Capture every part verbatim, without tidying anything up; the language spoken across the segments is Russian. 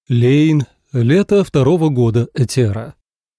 Лейн. Лето второго года Этера.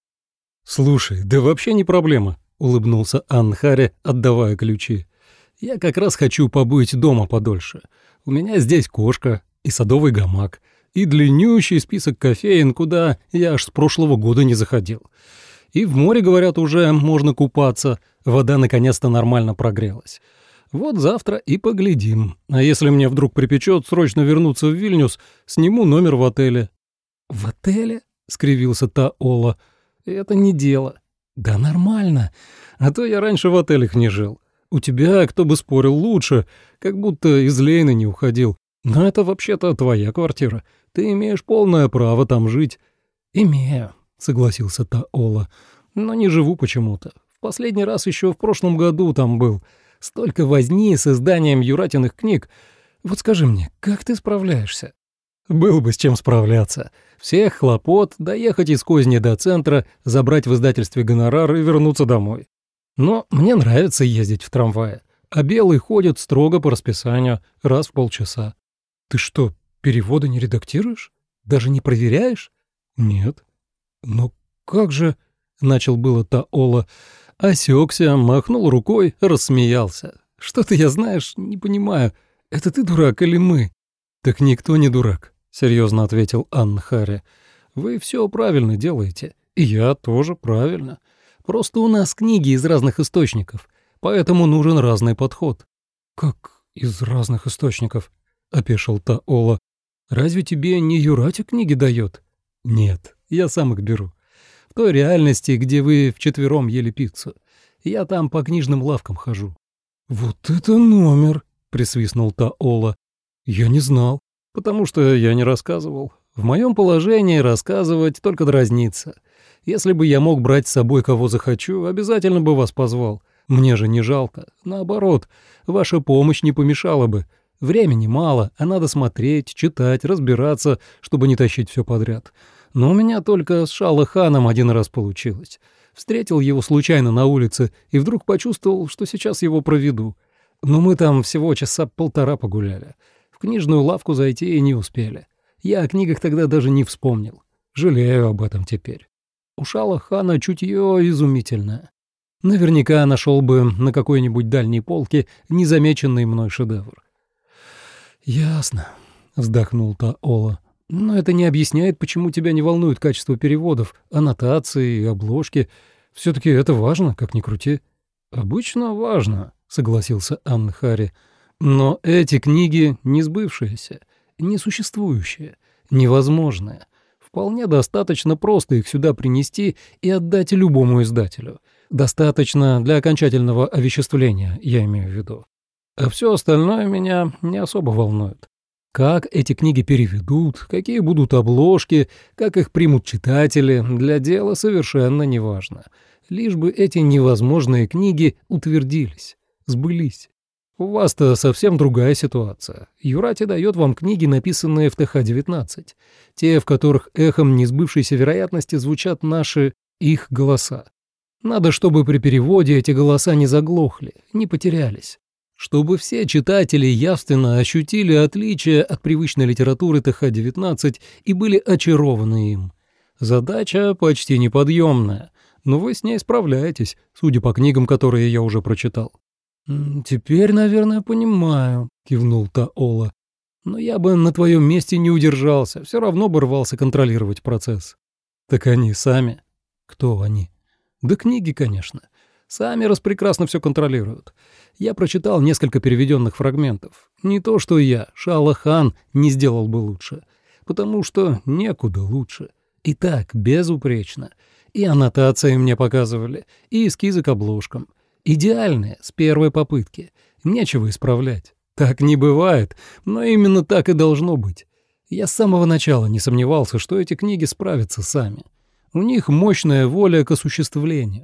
«Слушай, да вообще не проблема», — улыбнулся Анхаре, отдавая ключи. «Я как раз хочу побыть дома подольше. У меня здесь кошка и садовый гамак, и длиннющий список кофеен, куда я аж с прошлого года не заходил. И в море, говорят, уже можно купаться, вода наконец-то нормально прогрелась. Вот завтра и поглядим. А если мне вдруг припечет срочно вернуться в Вильнюс, сниму номер в отеле». «В отеле?» — скривился Таола. «Это не дело». «Да нормально. А то я раньше в отелях не жил. У тебя, кто бы спорил, лучше, как будто из Лейна не уходил. Но это вообще-то твоя квартира. Ты имеешь полное право там жить». «Имею», — согласился Таола. «Но не живу почему-то. В последний раз еще в прошлом году там был. Столько возни с изданием Юратиных книг. Вот скажи мне, как ты справляешься?» «Было бы с чем справляться. Всех хлопот, доехать из Козни до центра, забрать в издательстве гонорар и вернуться домой. Но мне нравится ездить в трамвае, а Белый ходит строго по расписанию, раз в полчаса». «Ты что, переводы не редактируешь? Даже не проверяешь?» «Нет». «Но как же...» — начал было Таола, осекся, махнул рукой, рассмеялся. «Что-то я, знаешь, не понимаю, это ты дурак или мы?» «Так никто не дурак», — серьезно ответил Анхаре. «Вы все правильно делаете, и я тоже правильно. Просто у нас книги из разных источников, поэтому нужен разный подход». «Как из разных источников?» — опешил Таола. «Разве тебе не Юрати книги дает?» «Нет, я сам их беру. В той реальности, где вы вчетвером ели пиццу. Я там по книжным лавкам хожу». «Вот это номер!» — присвистнул Таола. «Я не знал, потому что я не рассказывал. В моем положении рассказывать только дразниться. Если бы я мог брать с собой кого захочу, обязательно бы вас позвал. Мне же не жалко. Наоборот, ваша помощь не помешала бы. Времени мало, а надо смотреть, читать, разбираться, чтобы не тащить все подряд. Но у меня только с Шалаханом один раз получилось. Встретил его случайно на улице и вдруг почувствовал, что сейчас его проведу. Но мы там всего часа полтора погуляли. В книжную лавку зайти и не успели. Я о книгах тогда даже не вспомнил. Жалею об этом теперь. У Шалахана чутье изумительное. Наверняка нашел бы на какой-нибудь дальней полке незамеченный мной шедевр». «Ясно», — вздохнул Таола. «Но это не объясняет, почему тебя не волнует качество переводов, аннотации и обложки. Все-таки это важно, как ни крути». «Обычно важно», — согласился Анхаре. «Но эти книги не сбывшиеся, несуществующие, невозможные. Вполне достаточно просто их сюда принести и отдать любому издателю. Достаточно для окончательного овеществления, я имею в виду. А все остальное меня не особо волнует. Как эти книги переведут, какие будут обложки, как их примут читатели, для дела совершенно неважно. Лишь бы эти невозможные книги утвердились, сбылись. У вас-то совсем другая ситуация. Юрати дает вам книги, написанные в Тэ Ха девятнадцать, те, в которых эхом несбывшейся вероятности звучат наши, их голоса. Надо, чтобы при переводе эти голоса не заглохли, не потерялись. Чтобы все читатели явственно ощутили отличие от привычной литературы Тэ Ха девятнадцать и были очарованы им. Задача почти неподъемная, но вы с ней справляетесь, судя по книгам, которые я уже прочитал». «Теперь, наверное, понимаю», — кивнул Таола. «Но я бы на твоем месте не удержался, все равно бы рвался контролировать процесс». «Так они сами». «Кто они?» «Да книги, конечно. Сами распрекрасно все контролируют. Я прочитал несколько переведенных фрагментов. Не то что я, Шалахан, не сделал бы лучше. Потому что некуда лучше. И так, безупречно. И аннотации мне показывали, и эскизы к обложкам. Идеальные, с первой попытки. Нечего исправлять. Так не бывает, но именно так и должно быть. Я с самого начала не сомневался, что эти книги справятся сами. У них мощная воля к осуществлению.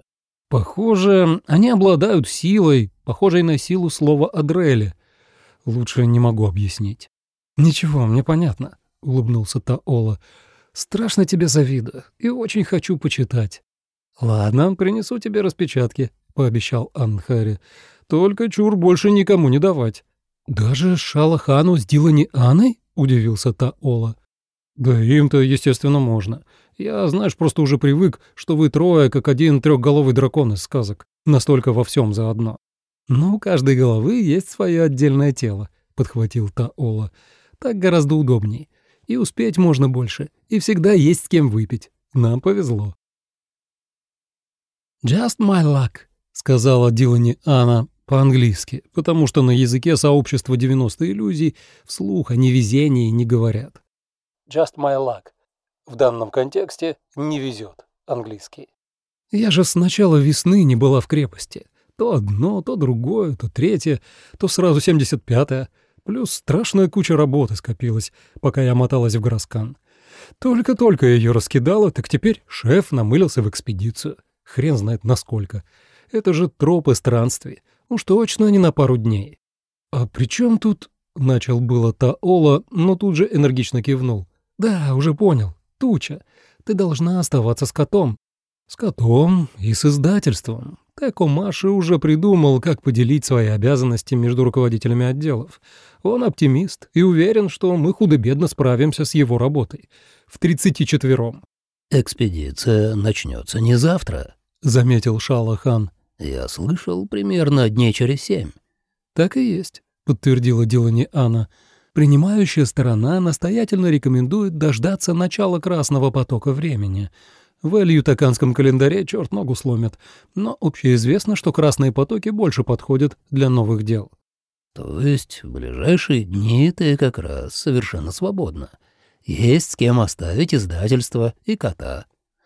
Похоже, они обладают силой, похожей на силу слова Адрели. Лучше не могу объяснить». «Ничего, мне понятно», — улыбнулся Таола. «Страшно тебе завидую и очень хочу почитать». «Ладно, принесу тебе распечатки», — пообещал Анхаре. «Только чур больше никому не давать». «Даже Шалахану с Дилани Анной?» — удивился Таола. Да им-то, естественно, можно. Я, знаешь, просто уже привык, что вы трое, как один трехголовый дракон из сказок. Настолько во всем заодно. Но у каждой головы есть свое отдельное тело, подхватил Таола. Так гораздо удобней. И успеть можно больше, и всегда есть с кем выпить. Нам повезло. «Just my luck», — сказала Дилани Анна по-английски, потому что на языке сообщества девяносто иллюзий вслух о невезении не говорят. «Just my luck». В данном контексте «не везет» английский. Я же с начала весны не была в крепости. То одно, то другое, то третье, то сразу семьдесят пятое. Плюс страшная куча работы скопилась, пока я моталась в Граскан. Только-только ее раскидала, так теперь шеф намылился в экспедицию. Хрен знает насколько. Это же тропы странствий. Уж точно не на пару дней. «А при чем тут...» — начал было Таола, но тут же энергично кивнул. «Да, уже понял. Туча. Ты должна оставаться с котом». «С котом и с издательством». Теко Маши уже придумал, как поделить свои обязанности между руководителями отделов. Он оптимист и уверен, что мы худо-бедно справимся с его работой. В тридцати четвером. «Экспедиция начнется не завтра», — заметил Шала-хан. «Я слышал, примерно дней через семь». «Так и есть», — подтвердила Дилани Анна. «Принимающая сторона настоятельно рекомендует дождаться начала красного потока времени». В эль-ютаканском календаре черт ногу сломит, но общеизвестно, что красные потоки больше подходят для новых дел. То есть в ближайшие дни ты как раз совершенно свободна. Есть с кем оставить издательство и кота.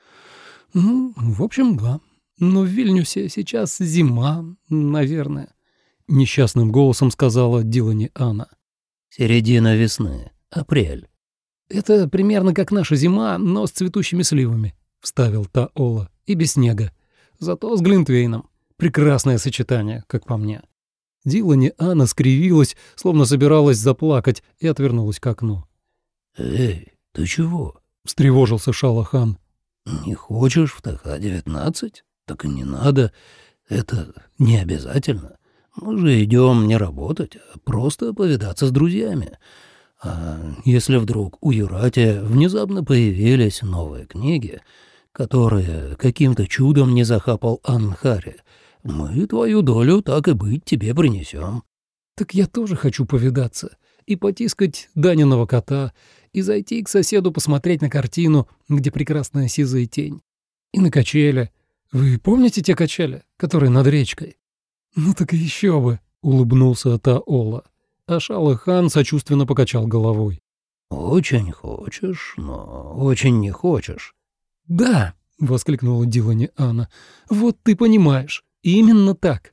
Ну, в общем, да. Но в Вильнюсе сейчас зима, наверное. Несчастным голосом сказала Дилани Анна. Середина весны, апрель. Это примерно как наша зима, но с цветущими сливами. — вставил Таола, — и без снега. Зато с Глинтвейном. Прекрасное сочетание, как по мне. Дилани Анна скривилась, словно собиралась заплакать, и отвернулась к окну. «Эй, ты чего?» — встревожился Шала-хан. «Не хочешь в ТХ девятнадцать? Так и не надо. Это не обязательно. Мы же идем не работать, а просто повидаться с друзьями. А если вдруг у Юрати внезапно появились новые книги, которые каким-то чудом не захапал Анхари, мы твою долю, так и быть, тебе принесем». «Так я тоже хочу повидаться и потискать Даниного кота, и зайти к соседу посмотреть на картину, где прекрасная сизая тень. И на качели. Вы помните те качели, которые над речкой?» «Ну так и еще бы», — улыбнулся Таола. А Шала-хан сочувственно покачал головой. «Очень хочешь, но очень не хочешь». «Да», — воскликнула Дилани Анна, — «вот ты понимаешь, именно так».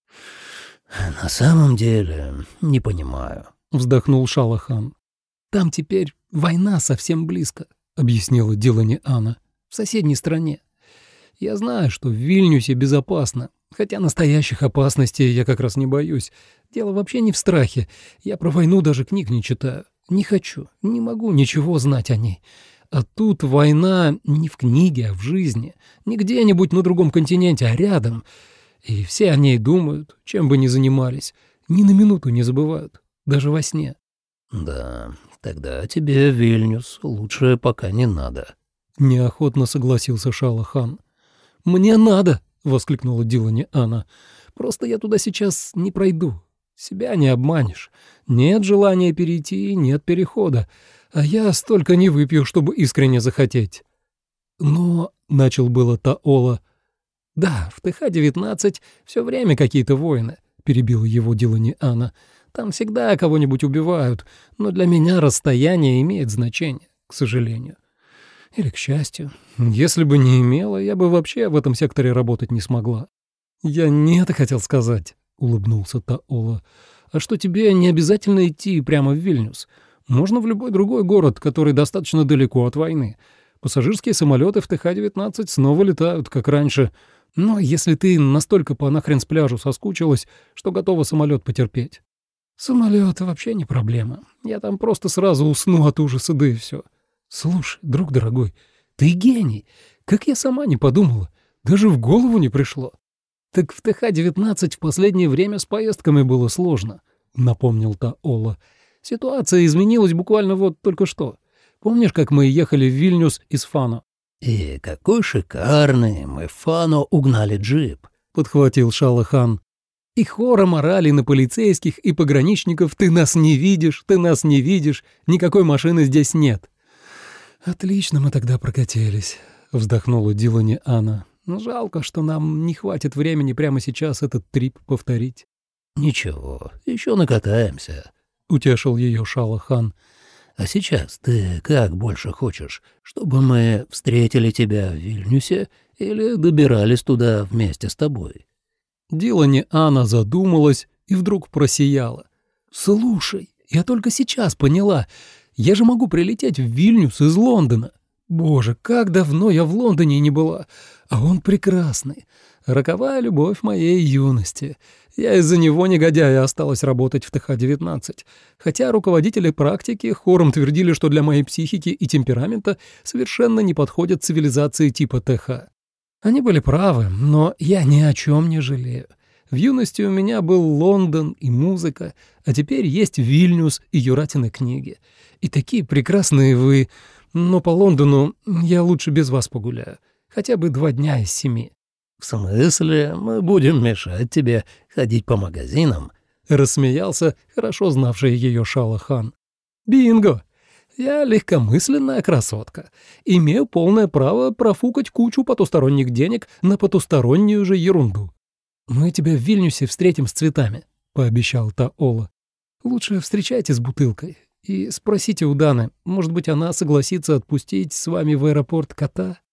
«На самом деле не понимаю», — вздохнул Шала-хан. «Там теперь война совсем близко», — объяснила Дилани Анна, — «в соседней стране. Я знаю, что в Вильнюсе безопасно, хотя настоящих опасностей я как раз не боюсь. Дело вообще не в страхе. Я про войну даже книг не читаю. Не хочу, не могу ничего знать о ней. А тут война не в книге, а в жизни. Не где-нибудь на другом континенте, а рядом. И все о ней думают, чем бы ни занимались. Ни на минуту не забывают, даже во сне». «Да, тогда тебе Вильнюс лучше пока не надо», — неохотно согласился Шала-хан. «Мне надо!» — воскликнула Дилани Анна. «Просто я туда сейчас не пройду. Себя не обманешь. Нет желания перейти, нет перехода. А я столько не выпью, чтобы искренне захотеть». «Но...» — начал было Таола. «Да, в ТХ девятнадцать все время какие-то войны», — перебила его Дилани Анна. «Там всегда кого-нибудь убивают, но для меня расстояние имеет значение, к сожалению. Или к счастью. Если бы не имела, я бы вообще в этом секторе работать не смогла». «Я не это хотел сказать», — улыбнулся Таола. «А что тебе не обязательно идти прямо в Вильнюс? Можно в любой другой город, который достаточно далеко от войны. Пассажирские самолеты в ТХ девятнадцать снова летают, как раньше. Но если ты настолько по нахрен с пляжу соскучилась, что готова самолет потерпеть». «Самолет вообще не проблема. Я там просто сразу усну от ужаса, да и все. Слушай, друг дорогой, ты гений. Как я сама не подумала. Даже в голову не пришло». «Так в ТХ девятнадцать в последнее время с поездками было сложно», — напомнил Таола. «Ситуация изменилась буквально вот только что. Помнишь, как мы ехали в Вильнюс из Фано?» «И какой шикарный мы в Фано угнали джип», — подхватил Шалахан. «И хором орали на полицейских и пограничников: ты нас не видишь, ты нас не видишь, никакой машины здесь нет». «Отлично мы тогда прокатились», — вздохнула Дилани Анна. «Жалко, что нам не хватит времени прямо сейчас этот трип повторить». «Ничего, еще накатаемся», — утешил ее Шалахан. «А сейчас ты как больше хочешь, чтобы мы встретили тебя в Вильнюсе или добирались туда вместе с тобой?» Дилани Анна задумалась и вдруг просияла. «Слушай, я только сейчас поняла, я же могу прилететь в Вильнюс из Лондона. Боже, как давно я в Лондоне не была, а он прекрасный. Роковая любовь моей юности. Я из-за него, негодяя, осталась работать в Тэ Ха девятнадцать, хотя руководители практики хором твердили, что для моей психики и темперамента совершенно не подходят цивилизации типа Тэ Ха. Они были правы, но я ни о чем не жалею. В юности у меня был Лондон и музыка, а теперь есть Вильнюс и Юратины книги. И такие прекрасные вы, но по Лондону я лучше без вас погуляю, хотя бы два дня из семи». «В смысле, мы будем мешать тебе ходить по магазинам?» — рассмеялся хорошо знавший ее Шалахан. «Бинго! Я легкомысленная красотка. Имею полное право профукать кучу потусторонних денег на потустороннюю же ерунду. Мы тебя в Вильнюсе встретим с цветами», — пообещал Таола. «Лучше встречайте с бутылкой и спросите у Даны, может быть, она согласится отпустить с вами в аэропорт кота?»